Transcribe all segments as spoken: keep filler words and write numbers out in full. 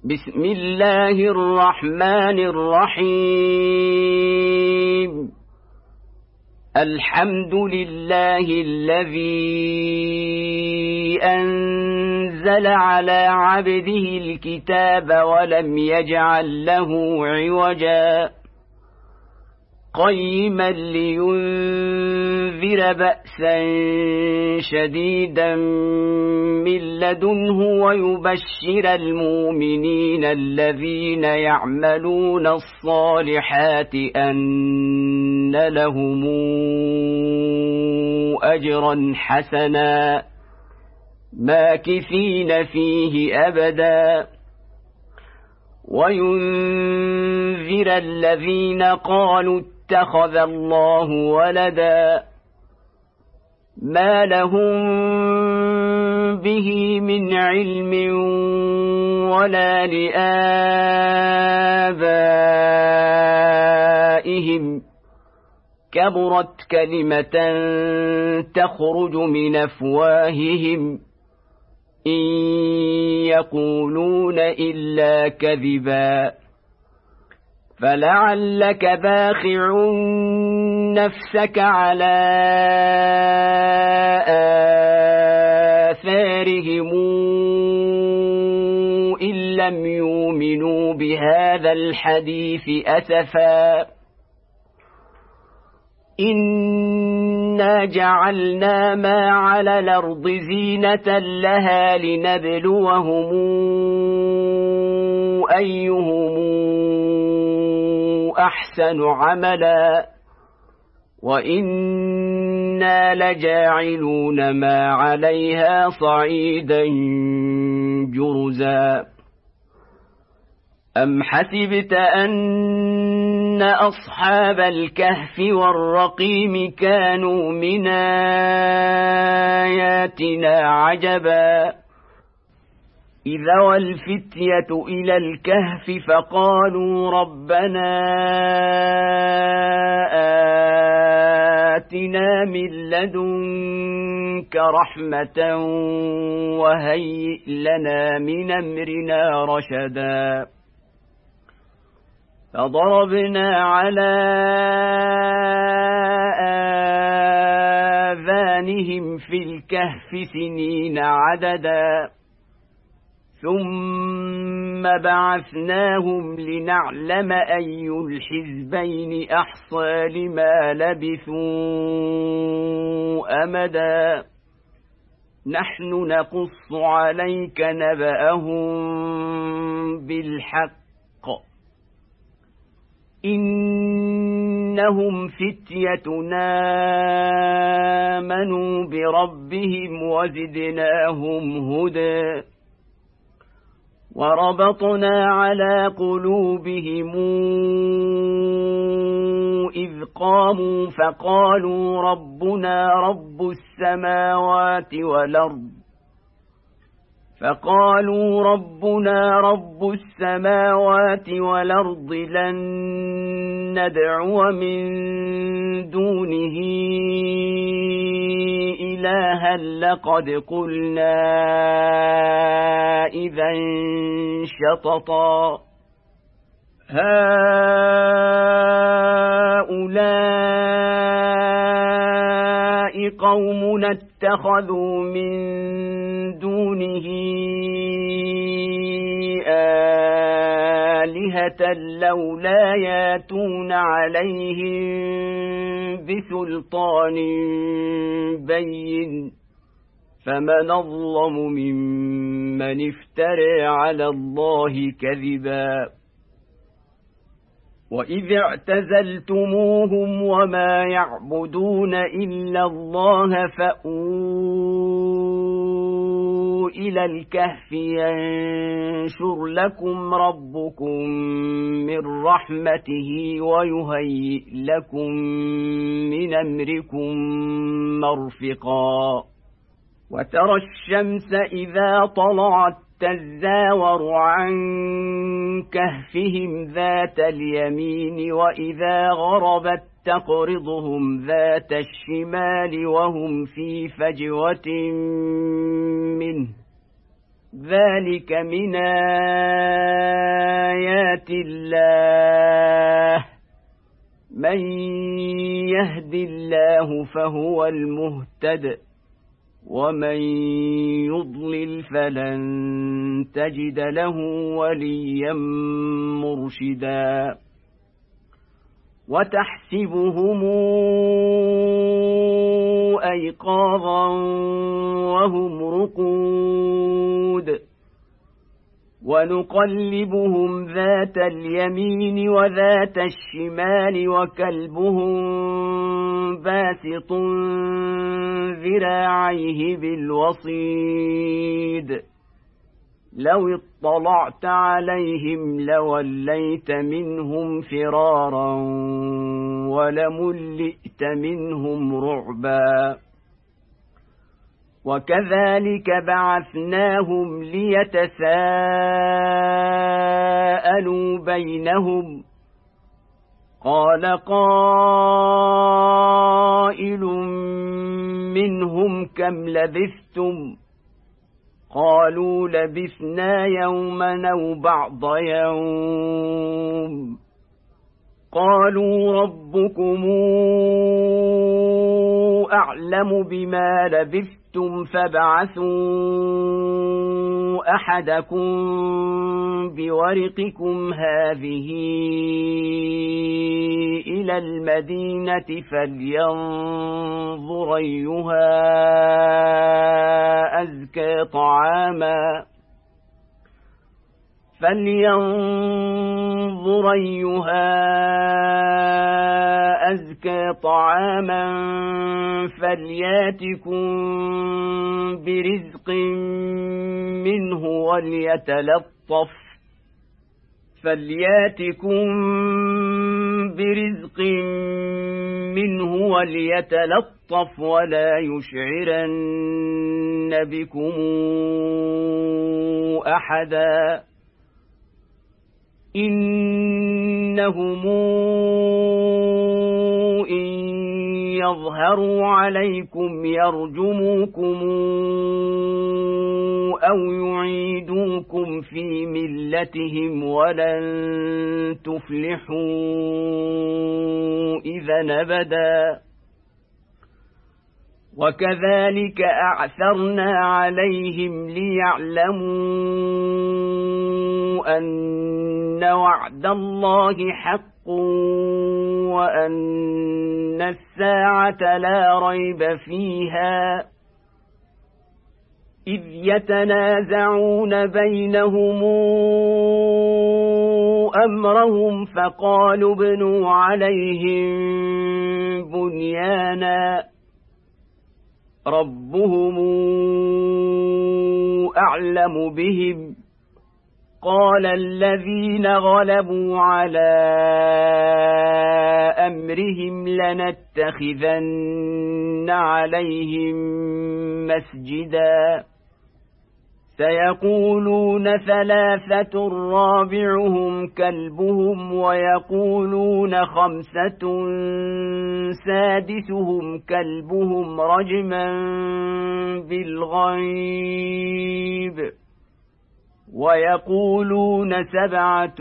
بسم الله الرحمن الرحيم. الحمد لله الذي أنزل على عبده الكتاب ولم يجعل له عوجا قيما لينذر بأسا شديدا من لدنه ويبشر المؤمنين الذين يعملون الصالحات أن لهم أجرا حسنا ماكثين فيه أبدا وينذر الذين قالوا اتخذ الله ولدا ما لهم به من علم ولا لآبائهم كبرت كلمة تخرج من أفواههم إن يقولون إلا كذبا فلعلك باخع نفسك على آثارهم إن لم يؤمنوا بهذا الحديث أسفا إنا جعلنا ما على الأرض زينة لها لنبلوهم أيهم أحسن عملا وإنا لجاعلون ما عليها صعيدا جرزا أم حسبت أن أصحاب الكهف والرقيم كانوا من آياتنا عجبا إذا والفتية إلى الكهف فقالوا ربنا آتنا من لدنك رحمة وهيئ لنا من أمرنا رشدا فضربنا على آذانهم في الكهف سنين عددا ثم بعثناهم لنعلم أي الحزبين أحصى لما لبثوا أمدا نحن نقص عليك نبأهم بالحق إنهم فتيتنا آمنوا بربهم وزدناهم هدى وربطنا على قلوبهم إذ قاموا فقالوا ربنا رب السماوات والأرض فقالوا ربنا رب السماوات والأرض لن ندعو من دونه إلها لقد قلنا إذا شططا هؤلاء قوم اتخذوا من دونه آلهة لولا ياتون عليهم بسلطان بين فمن أظلم ممن افترى على الله كذبا وإذ اعتزلتموهم وما يعبدون إلا الله فأووا إلى الكهف ينشر لكم ربكم من رحمته ويهيئ لكم من أمركم مرفقا وترى الشمس إذا طلعت تزاور عن كهفهم ذات اليمين وإذا غربت تقرضهم ذات الشمال وهم في فجوة منه ذلك من آيات الله من يهد الله فهو المهتد ومن يضلل فلن تجد له وليا مرشدا وتحسبهم أيقاظا وهم رقود ونقلبهم ذات اليمين وذات الشمال وكلبهم باسط ذراعيه بالوصيد لو اطلعت عليهم لوليت منهم فرارا ولملئت منهم رعبا وكذلك بعثناهم ليتساءلوا بينهم قال قائل منهم كم لبثتم قالوا لبثنا يوما أو بعض يوم قالوا ربكم أعلم بما لبثتم فابعثوا أحدكم بورقكم هذه إلى المدينة فلينظر أيها أزكى طعاما فلينظر أيها أزكى طعاما فلياتكم برزق منه وليتلطف فلياتكم برزق منه وليتلطف ولا يشعرن بكم أحدا إنهم إن يظهروا عليكم يرجموكم أو يعيدوكم في ملتهم ولن تفلحوا إذا أبدا وكذلك أعثرنا عليهم ليعلموا أن وعد الله حق وأن الساعة لا ريب فيها إذ يتنازعون بينهم أمرهم فقالوا ابنوا عليهم بنيانا ربهم أعلم بهم قال الذين غلبوا على أمرهم لنتخذن عليهم مسجدا سيقولون ثلاثة رابعهم كلبهم ويقولون خمسة سادسهم كلبهم رجما بالغيب ويقولون سبعة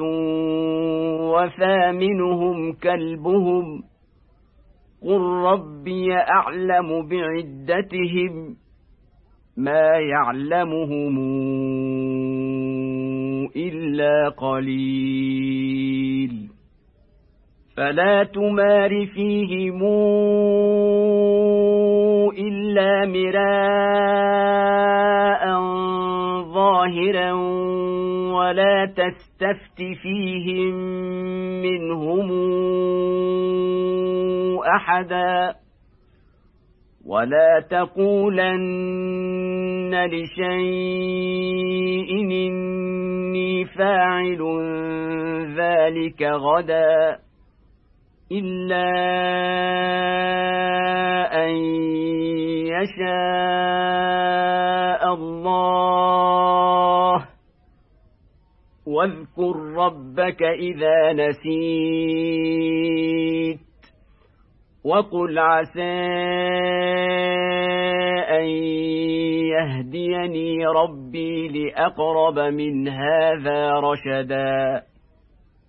وثامنهم كلبهم قل ربي أعلم بعدتهم ما يعلمهم إلا قليل فلا تمار فيهم إلا مراء ظاهرا ولا تستفت فيهم منهم أحدا ولا تقولن لشيء إني فاعل ذلك غدا إلا أن يشاء الله واذكر ربك إذا نسيت وقل عسى أن يهديني ربي لأقرب من هذا رشدا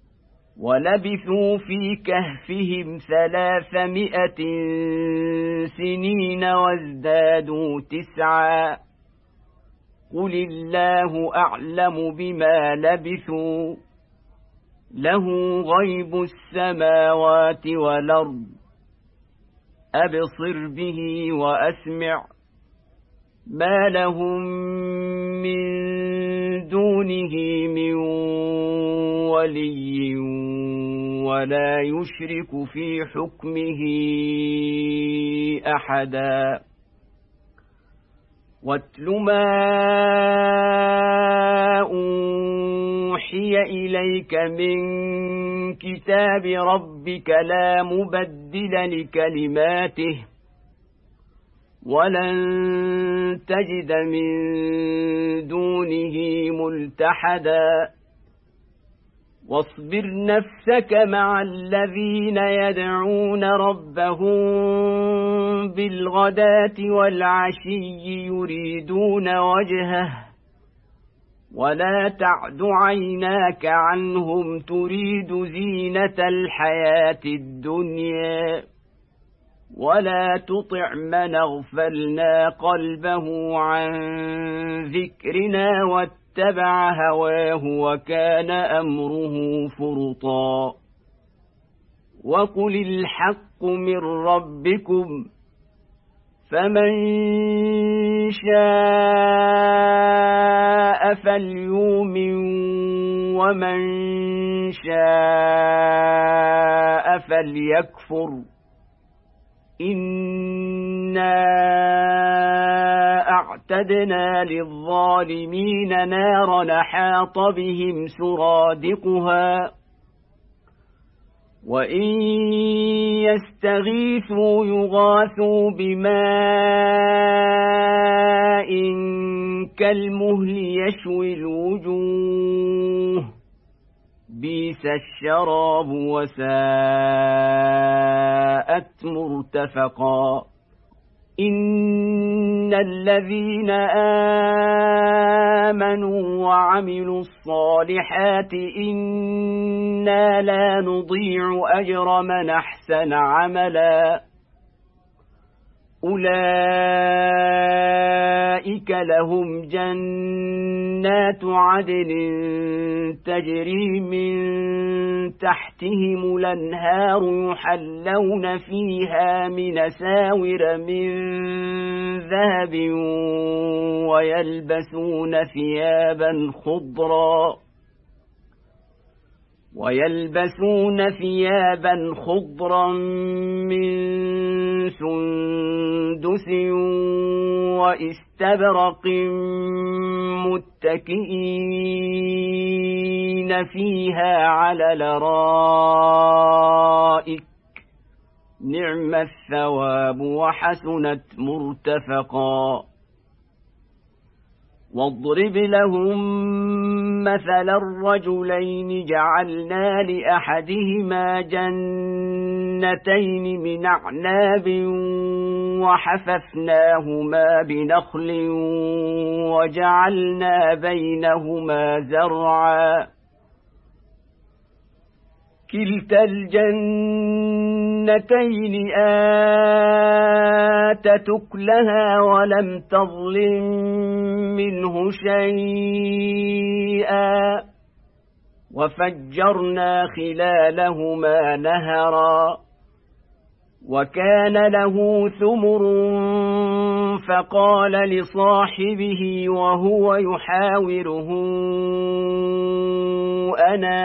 ولبثوا في كهفهم ثلاثمائة سنين وازدادوا تسعا قل الله أعلم بما لبثوا له غيب السماوات والأرض أبصر به وأسمع ما لهم من دونه من ولي ولا يشرك في حكمه أحدا واتل ما أوحي إليك من كتاب ربك لا مبدل لكلماته ولن تجد من دونه ملتحدا واصبر نفسك مع الذين يدعون ربهم بالغداة والعشي يريدون وجهه ولا تعد عيناك عنهم تريد زينة الحياة الدنيا ولا تطع من اغفلنا قلبه عن ذكرنا واتبع هواه وكان أمره فرطا وقل الحق من ربكم فمن شاء فليؤمن ومن شاء فليكفر إنا أعتدنا للظالمين نارا حاط بهم سرادقها وإن يستغيثوا يغاثوا بماء كالمهل يشوي الوجوه بئس الشراب وساءت مرتفقا إن الذين آمنوا وعملوا الصالحات إنا لا نضيع أجر من أحسن عملا أولئك لهم جنات عدن تجري من تحتهم الأنهار يحلون فيها من ساور من ذهب ويلبسون ثيابا خضرا ويلبسون ثيابا خضرا من سندس واستبرق متكئين فيها على الأرائك نعم الثواب وحسنت مرتفقا واضرب لهم مثل الرجلين جعلنا لأحدهما جنتين من أعناب وحففناهما بنخل وجعلنا بينهما زرعا كلتا الجنتين آتت أكلها ولم تظلم منه شيئا وفجرنا خلالهما نهرا وكان له ثمر فقال لصاحبه وهو يحاوره أنا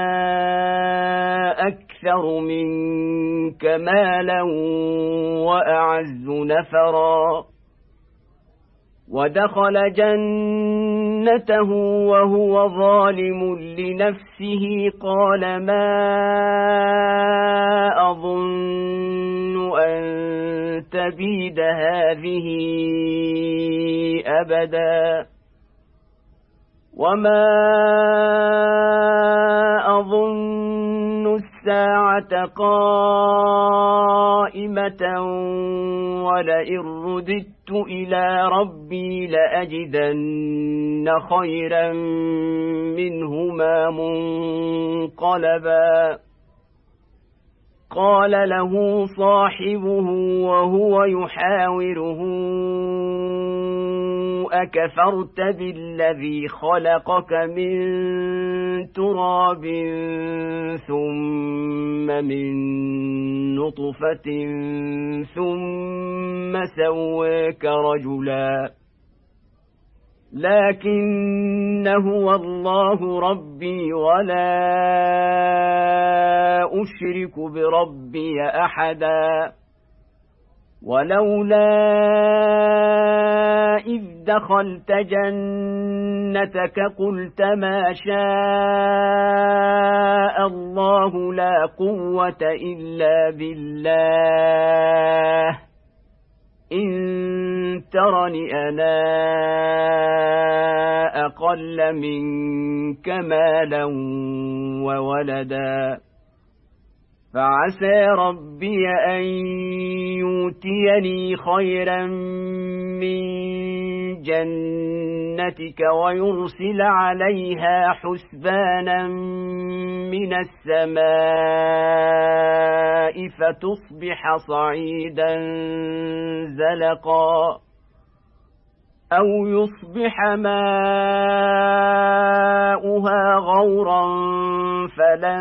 أكثر منك مالا وأعز نفرا ودخل جنته وهو ظالم لنفسه قال ما أظن أن تبيد هذه أبدا وما أظن الساعة قائمة ولئن رددت رددت إلى ربي لأجدن خيرا منهما منقلبا قال له صاحبه وهو يحاوره أكفرت بالذي خلقك من تراب ثم من نطفة ثم سواك رجلا لكن هو الله ربي ولا أشرك بربي أحدا ولولا إذ دخلت جنتك قلت ما شاء الله لا قوة إلا بالله إن ترني أنا أقل منك مالا وولدا فعسى ربي أن يؤتيني خيرا من جنتك ويرسل عليها حسبانا من السماء فتصبح صعيدا زلقا أو يصبح ماؤها غورا فلن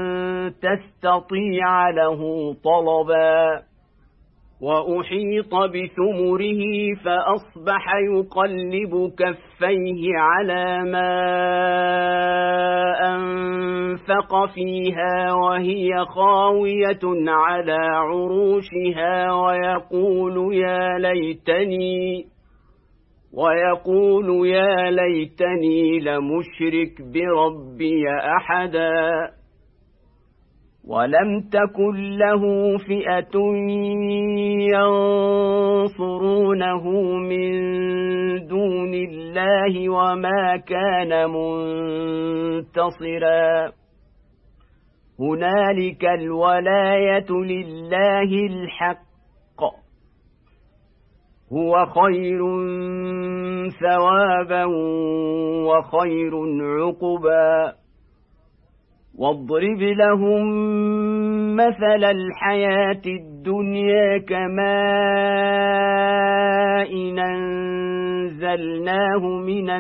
تستطيع له طلبا وأحيط بثمره فأصبح يقلب كفيه على ما أنفق فيها وهي خاوية على عروشها ويقول يا ليتني ويقول يا ليتني لمشرك بربي أحدا ولم تكن له فئة ينصرونه من دون الله وما كان منتصرا هنالك الولاية لله الحق هو خير ثوابا وخير عقبا واضرب لهم مثل الحياة الدنيا كماء أنزلناه من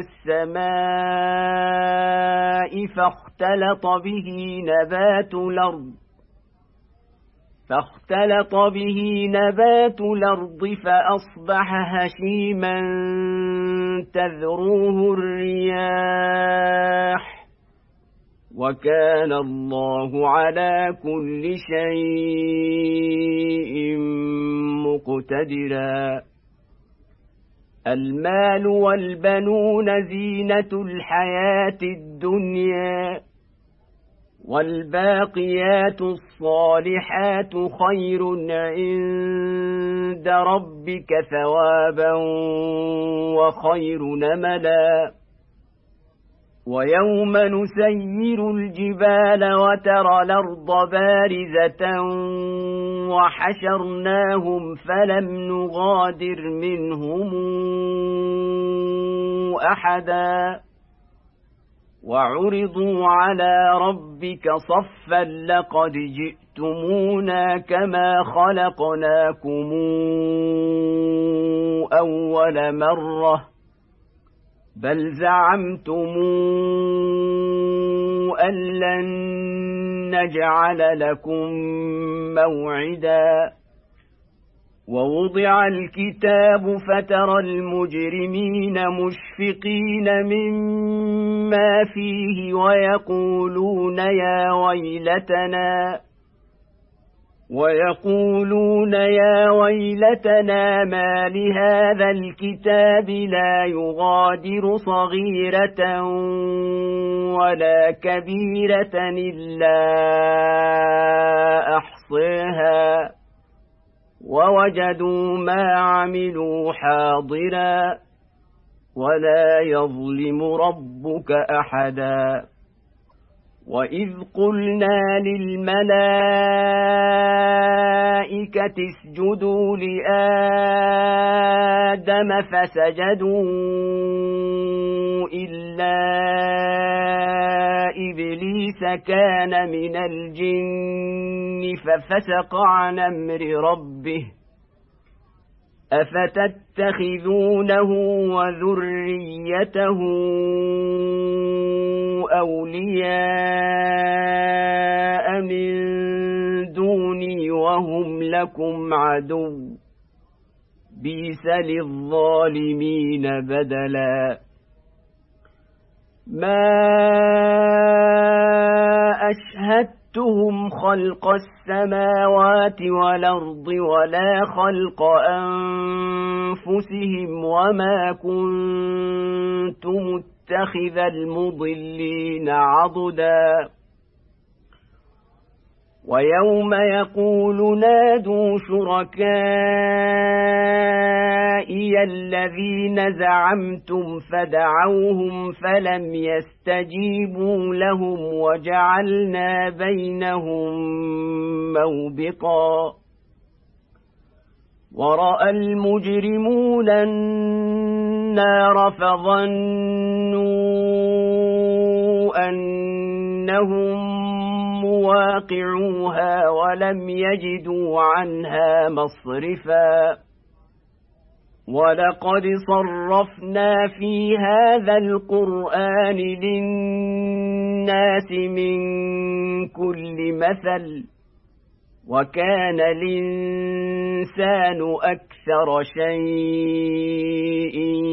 السماء فاختلط به نبات الأرض فاختلط به نبات الأرض فأصبح هشيما تذروه الرياح وكان الله على كل شيء مقتدرا المال والبنون زينة الحياة الدنيا والباقيات الصالحات خير عند ربك ثوابا وخير نملا ويوم نسير الجبال وترى الأرض بارزة وحشرناهم فلم نغادر منهم أحدا وعرضوا على ربك صفا لقد جئتمونا كما خلقناكم أول مرة بل زعمتم أن لن نجعل لكم موعدا ووضع الكتاب فترى المجرمين مشفقين مما فيه ويقولون يا ويلتنا ويقولون يا ويلتنا ما لهذا الكتاب لا يغادر صغيرة ولا كبيرة إلا أحصاها ووجدوا ما عملوا حاضرا ولا يظلم ربك أحدا وإذ قلنا للملائكة اسجدوا لآدم فسجدوا إلا إبليس كان من الجن ففسق عن أمر ربه أفتتخذونه وذريته أولياء من دوني وهم لكم عدو بئس للظالمين بدلا ما أشهدتهم خلق السماوات والأرض ولا خلق أنفسهم وما كنت متخذ المضلين عضدا ويوم يقول نادوا شركائي الذين زعمتم فدعوهم فلم يستجيبوا لهم وجعلنا بينهم موبقا ورأى المجرمون النار فظنوا أنهم مواقعوها ولم يجدوا عنها مصرفا ولقد صرفنا في هذا القرآن للناس من كل مثل وكان الإنسان أكثر شيء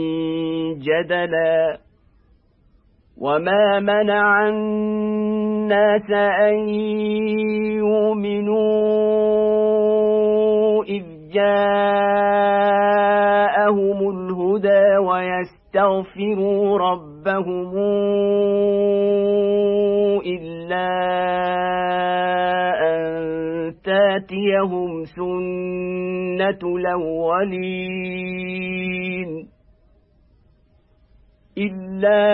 جدلا وما منع الناس أن يؤمنوا إذ جاءهم الهدى ويستغفروا ربهم إلا أن تاتيهم سنة الأولين إلا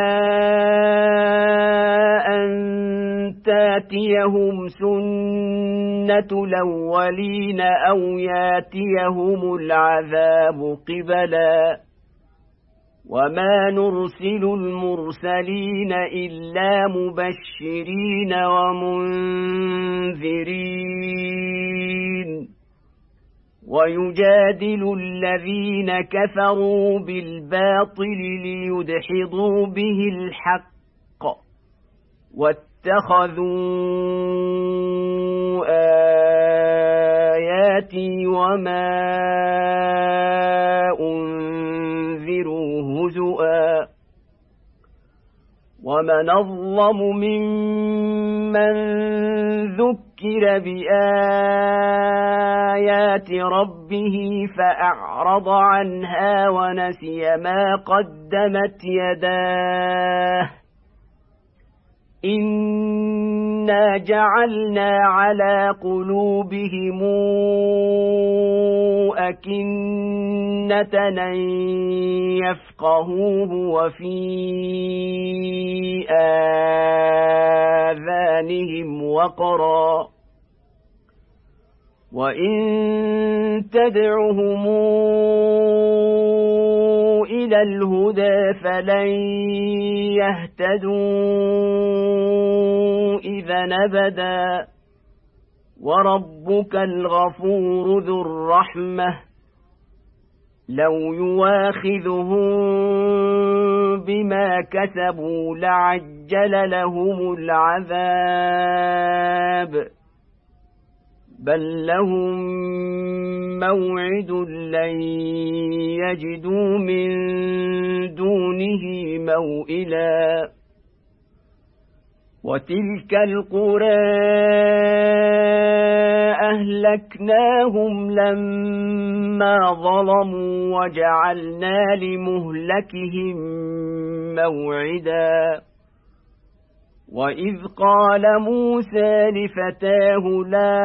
أن تاتيهم سنة الأولين أو ياتيهم العذاب قبلا وما نرسل المرسلين إلا مبشرين ومنذرين ويجادل الذين كفروا بالباطل ليدحضوا به الحق واتخذوا آياتي وما أنذروا هزؤا ومن أظلم ممن ذكر بآيات ربه فأعرض عنها ونسي ما قدمت يداه إنا جعلنا على قلوبهم أكنة أن يفقهوه وفي آذانهم وقرا وإن تدعهم إلى الهدى فلن يهتدوا إذا أبدا وربك الغفور ذو الرحمة لو يواخذهم بما كسبوا لعجل لهم العذاب بل لهم موعد لن يجدوا من دونه موئلا وتلك القرى أهلكناهم لما ظلموا وجعلنا لمهلكهم موعدا وإذ قال موسى لفتاه لا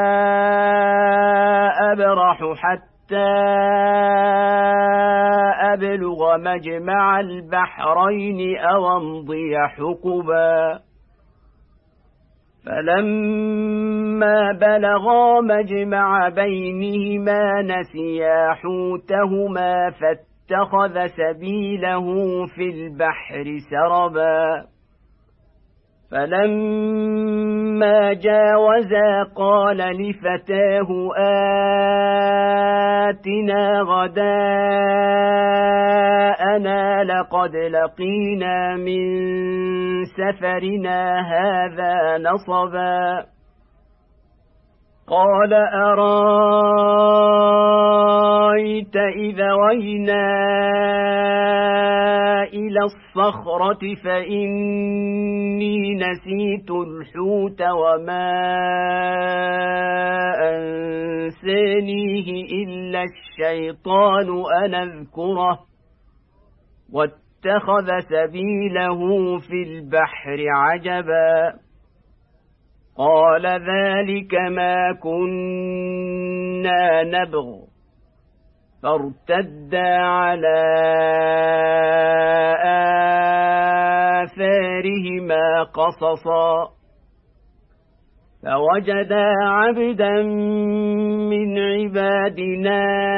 أبرح حتى أبلغ مجمع البحرين أو أمضي حقبا فلما بلغا مجمع بينهما نسيا حوتهما فاتخذ سبيله في البحر سربا فلما جاوزا قال لفتاه آتنا غداءنا لقد لقينا من سفرنا هذا نصبا قال أرأيت إذا وينا إلى الصخرة فإني نسيت الحوت وما أنسانيه إلا الشيطان أن أذكره واتخذ سبيله في البحر عجبا قال ذلك ما كنا نبغ فارتدا على آثارهما قصصا فوجدا عبدا من عبادنا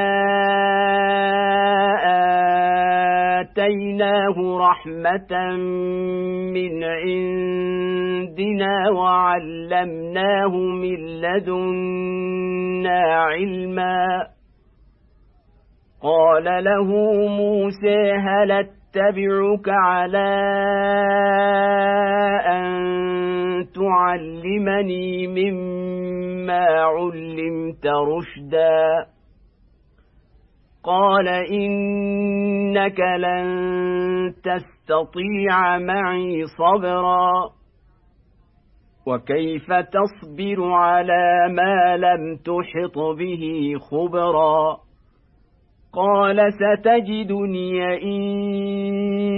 آتيناه رحمة من عندنا وعلمناه من لدنا علما قال له موسى هل اتبعك على أن تعلمني مما علمت رشدا قال إنك لن تستطيع معي صبرا وكيف تصبر على ما لم تحط به خبرا قال ستجدني إن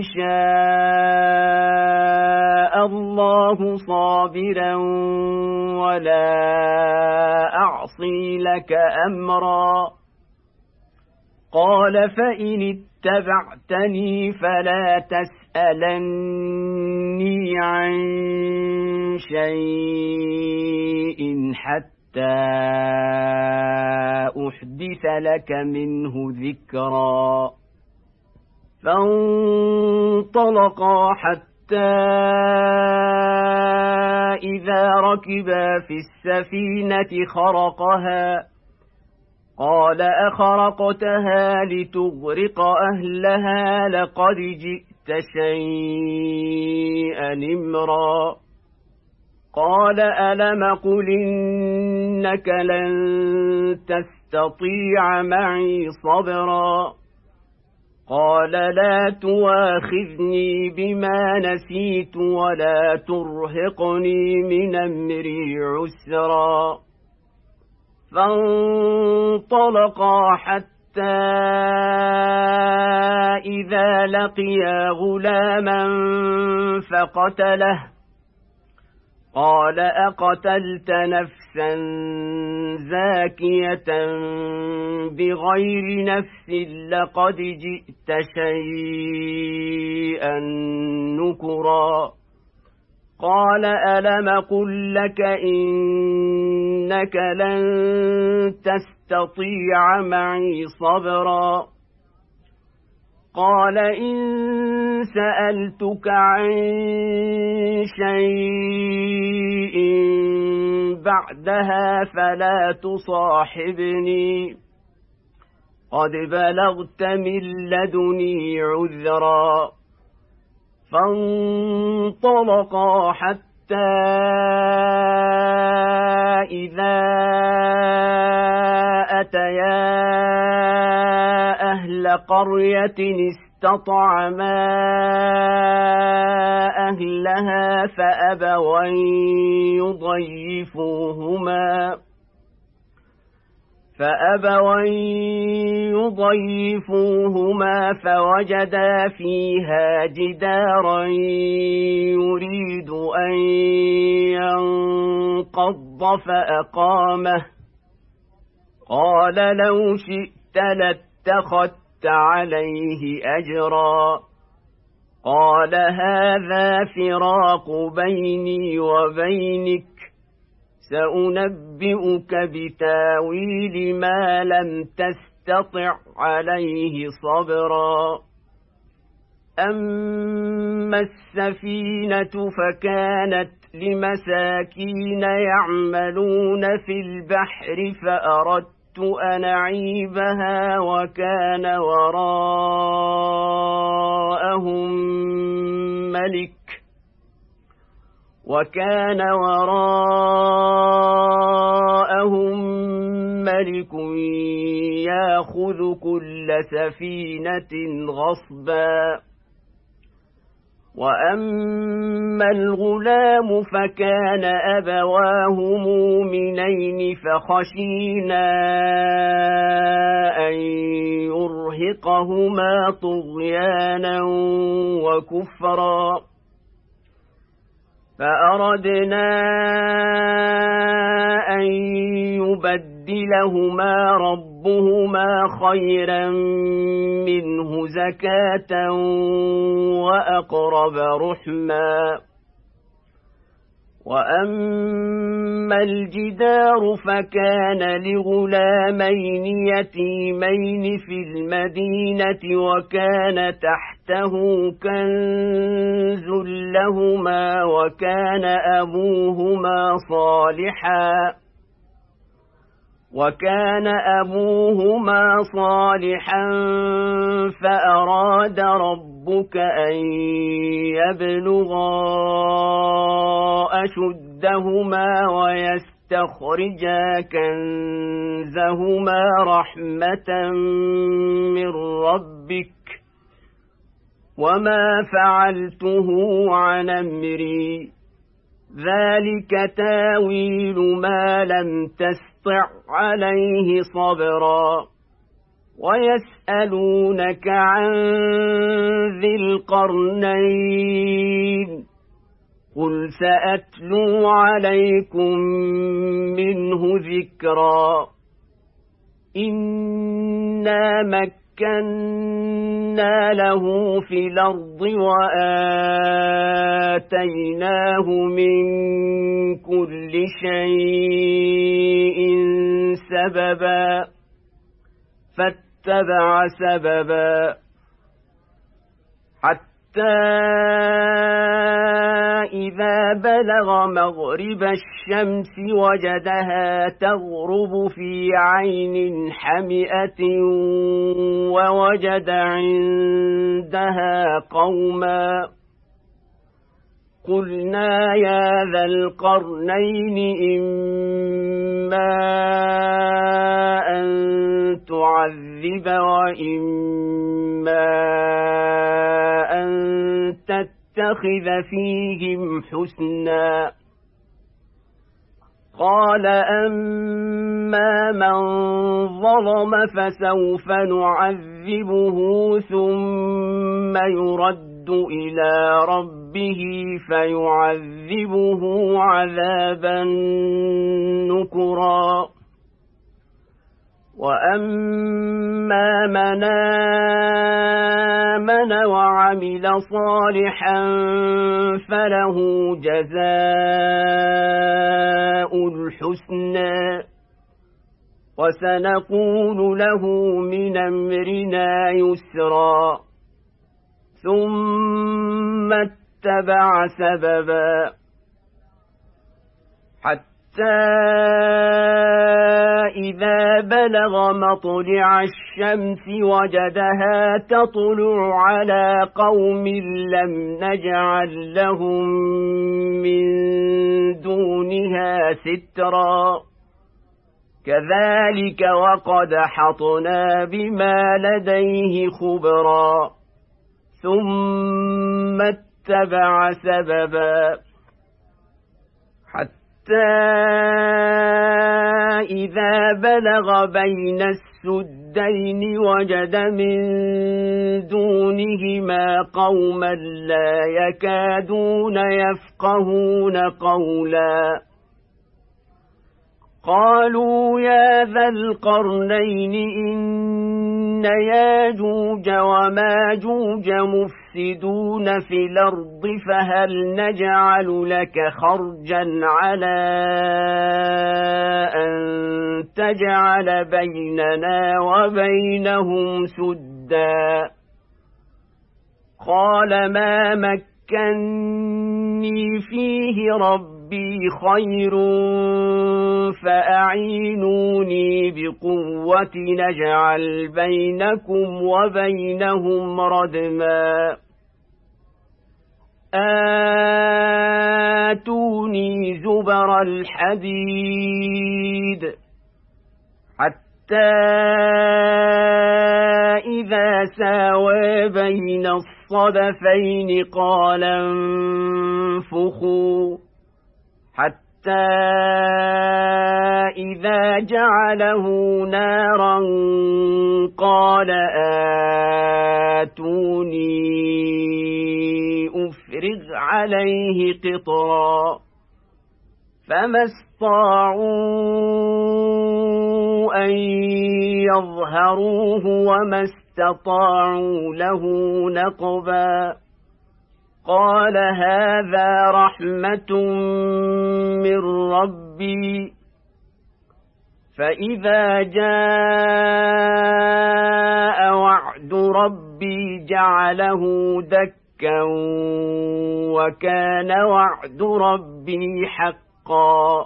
شاء الله صابرا ولا أعصي لك أمرا قال فإن اتبعتني فلا تسألني عن شيء حتى أحدث لك منه ذكرا فانطلقا حتى إذا ركبا في السفينة خرقها قال أخرقتها لتغرق أهلها لقد جئت شيئا إمرا قال ألم قل إنك لن تستطيع معي صبرا قال لا تواخذني بما نسيت ولا ترهقني من أمري عسرا فانطلقا حتى إذا لقيا غلاما فقتله قال أقتلت نفسا زاكية بغير نفس لقد جئت شيئا نكرا قال ألم قل لك إنك لن تستطيع معي صبرا قال إن سألتك عن شيء بعدها فلا تصاحبني قد بلغت من لدني عذرا فانطلقا حتى إذا أتيا أهل قرية استطعما أهلها فأبوا أن يضيفوهما فأبوا أن يضيفوهما فوجدا فيها جدارا يريد أن ينقض فأقامه قال لو شئت لاتخذت عليه أجرا قال هذا فراق بيني وبينك سأنبئك بتاويل ما لم تستطع عليه صبرا أما السفينة فكانت لمساكين يعملون في البحر فأردت أن أعيبها وكان وراءهم ملك وكان وراءهم ملك يأخذ كل سفينة غصبا وأما الغلام فكان أبواه مؤمنين فخشينا أن يرهقهما طغيانا وكفرا فأردنا أن يبدلهما ربهما خيرا منه زكاة وأقرب رحما وأما الجدار فكان لغلامين يتيمين في المدينة وكان تحته كنز لهما وكان أبوهما صالحا وكان أبوهما صالحا فأراد ربك أن يبلغا أشدهما ويستخرجا كنزهما رحمة من ربك وما فعلته عن أمري ذلك تاويل ما لم تستطع عليه صبرا ويسألونك عن ذي القرنين قل سأتلو عليكم منه ذكرا إنا مكنا له في الأرض وآتيناه من كل شيء سببا فاتبع سببا حتى إذا بلغ مغرب الشمس وجدها تغرب في عين حمئة ووجد عندها قوما قلنا يا ذا القرنين إما أن تعذب وإما أن تتخذ فيهم حسنا قال أما من ظلم فسوف نعذبه ثم يرد إلى ربه فيعذبه عذابا نكرا وأما من آمن وعمل صالحا فله جزاء الحسنى وسنقول له من أمرنا يسرا ثم اتبع سببا حتى إذا بلغ مطلع الشمس وجدها تطلع على قوم لم نجعل لهم من دونها سترا كذلك وقد حطنا بما لديه خبرا ثم اتبع سببا حتى إذا بلغ بين السدين وجد من دونهما قوما لا يكادون يفقهون قولا قالوا يا ذا القرنين إن ياجوج وماجوج مفسدون يفسدون في الأرض فهل نجعل لك خرجا على أن تجعل بيننا وبينهم سدا قال ما مكني فيه ربي خير فأعينوني بقوة نجعل بينكم وبينهم ردما آتوني زبر الحديد حتى إذا ساوى بين الصدفين قال انفخوا حتى إذا جعله نارا قال آتوني أفرغ عليه قطرا فما استطاعوا أن يظهروه وما استطاعوا له نقبا قال هذا رحمة من ربي فإذا جاء وعد ربي جعله دكا وكان وعد ربي حقا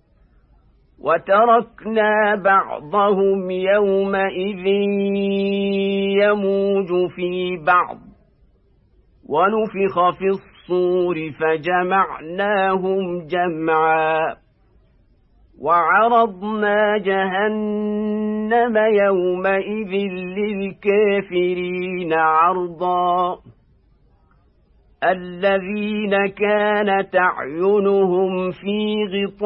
وتركنا بعضهم يومئذ يموج في بعض ونفخ في الصور فجمعناهم جمعا وعرضنا جهنم يومئذ للكافرين عرضا الذين كانت أعينهم في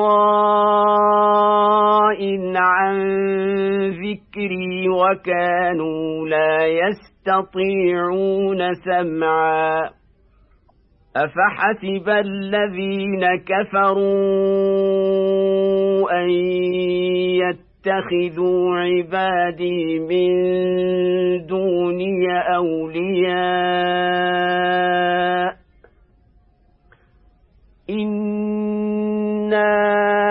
غطاء عن ذكري وكانوا لا يستطيعون سمعا أفحسب الذين كفروا أن يتخذوا عبادي من دوني أولياء إنا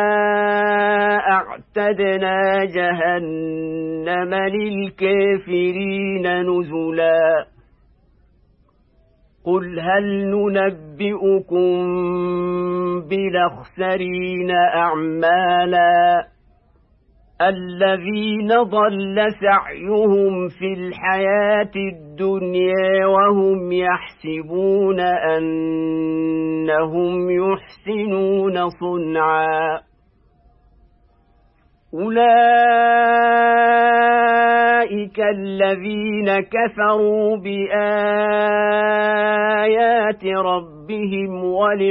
أعتدنا جهنم للكافرين نزلا قل هل ننبئكم بالأخسرين أعمالا الذين ضل سعيهم في الحياة الدنيا وهم يحسبون أنهم يحسنون صنعا أولئك الذين كفروا بآيات ربهم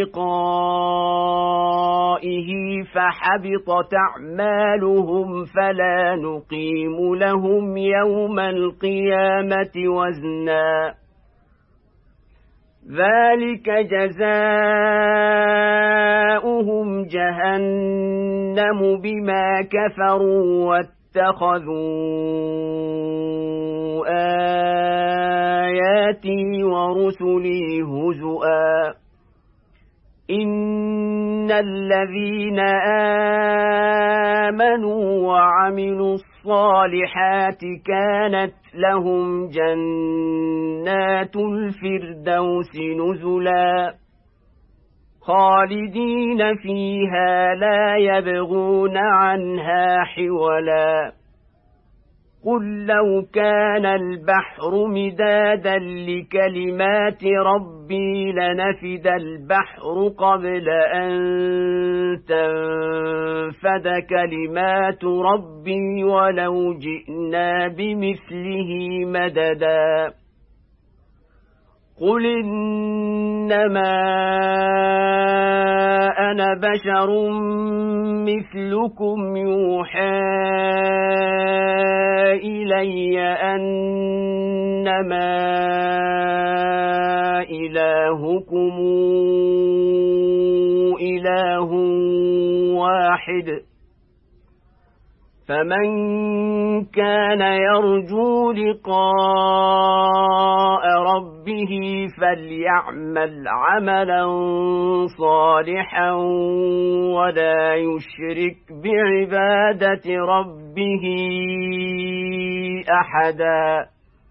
ولقائه فحبطت أعمالهم فلا نقيم لهم يوم القيامة وزنا ذلك جزاؤهم جهنم بما كفروا واتخذوا آياتي ورسلي هزؤا إن الذين آمنوا وعملوا الصالحات كانت لهم جنات الفردوس نزلا خالدين فيها لا يبغون عنها حولا قل لو كان البحر مدادا لكلمات ربي لنفد البحر قبل أن تنفد كلمات ربي ولو جئنا بمثله مددا قل إنما أنا بشر مثلكم يوحى إلي أنما إلهكم إله واحد فمن كان يرجو لقاء ربه ربه فليعمل عملا صالحا ولا يشرك بعبادة ربه أحدا.